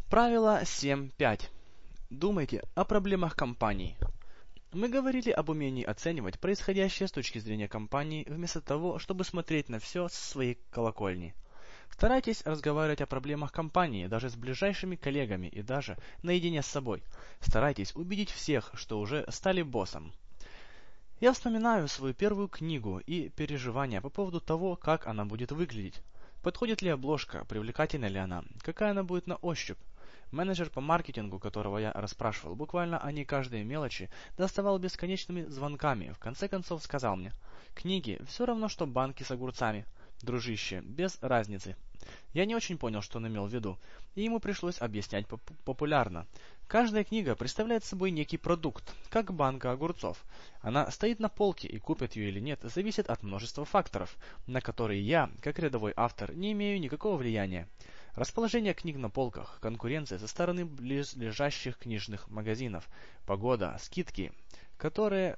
Правило 7.5. Думайте о проблемах компании. Мы говорили об умении оценивать происходящее с точки зрения компании, вместо того, чтобы смотреть на все со своей колокольни. Старайтесь разговаривать о проблемах компании даже с ближайшими коллегами и даже наедине с собой. Старайтесь убедить всех, что уже стали боссом. Я вспоминаю свою первую книгу и переживания по поводу того, как она будет выглядеть. Подходит ли обложка, привлекательна ли она, какая она будет на ощупь. Менеджер по маркетингу, которого я расспрашивал буквально о ней каждой мелочи, доставал бесконечными звонками, в конце концов сказал мне: «Книги все равно, что банки с огурцами. Дружище, без разницы». Я не очень понял, что он имел в виду, и ему пришлось объяснять популярно. Каждая книга представляет собой некий продукт, как банка огурцов. Она стоит на полке, и купят ее или нет, зависит от множества факторов, на которые я, как рядовой автор, не имею никакого влияния. Расположение книг на полках, конкуренция со стороны близлежащих книжных магазинов, погода, скидки, которые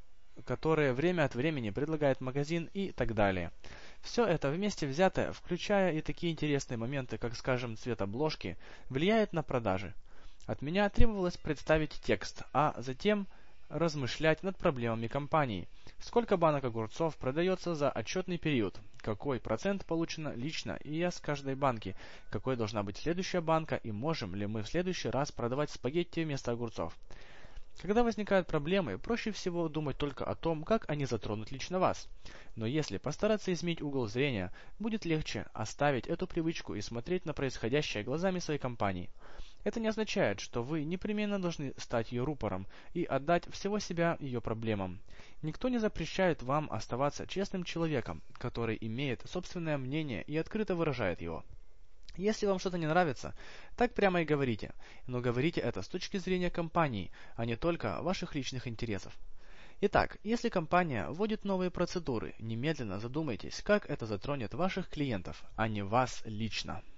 время от времени предлагает магазин и так далее. Все это вместе взятое, включая и такие интересные моменты, как, скажем, цвет обложки, влияет на продажи. От меня требовалось представить текст, а затем размышлять над проблемами компании. Сколько банок огурцов продается за отчетный период, какой процент получено лично и я с каждой банки, какой должна быть следующая банка и можем ли мы в следующий раз продавать спагетти вместо огурцов. Когда возникают проблемы, проще всего думать только о том, как они затронут лично вас. Но если постараться изменить угол зрения, будет легче оставить эту привычку и смотреть на происходящее глазами своей компании. Это не означает, что вы непременно должны стать ее рупором и отдать всего себя ее проблемам. Никто не запрещает вам оставаться честным человеком, который имеет собственное мнение и открыто выражает его. Если вам что-то не нравится, так прямо и говорите, но говорите это с точки зрения компании, а не только ваших личных интересов. Итак, если компания вводит новые процедуры, немедленно задумайтесь, как это затронет ваших клиентов, а не вас лично.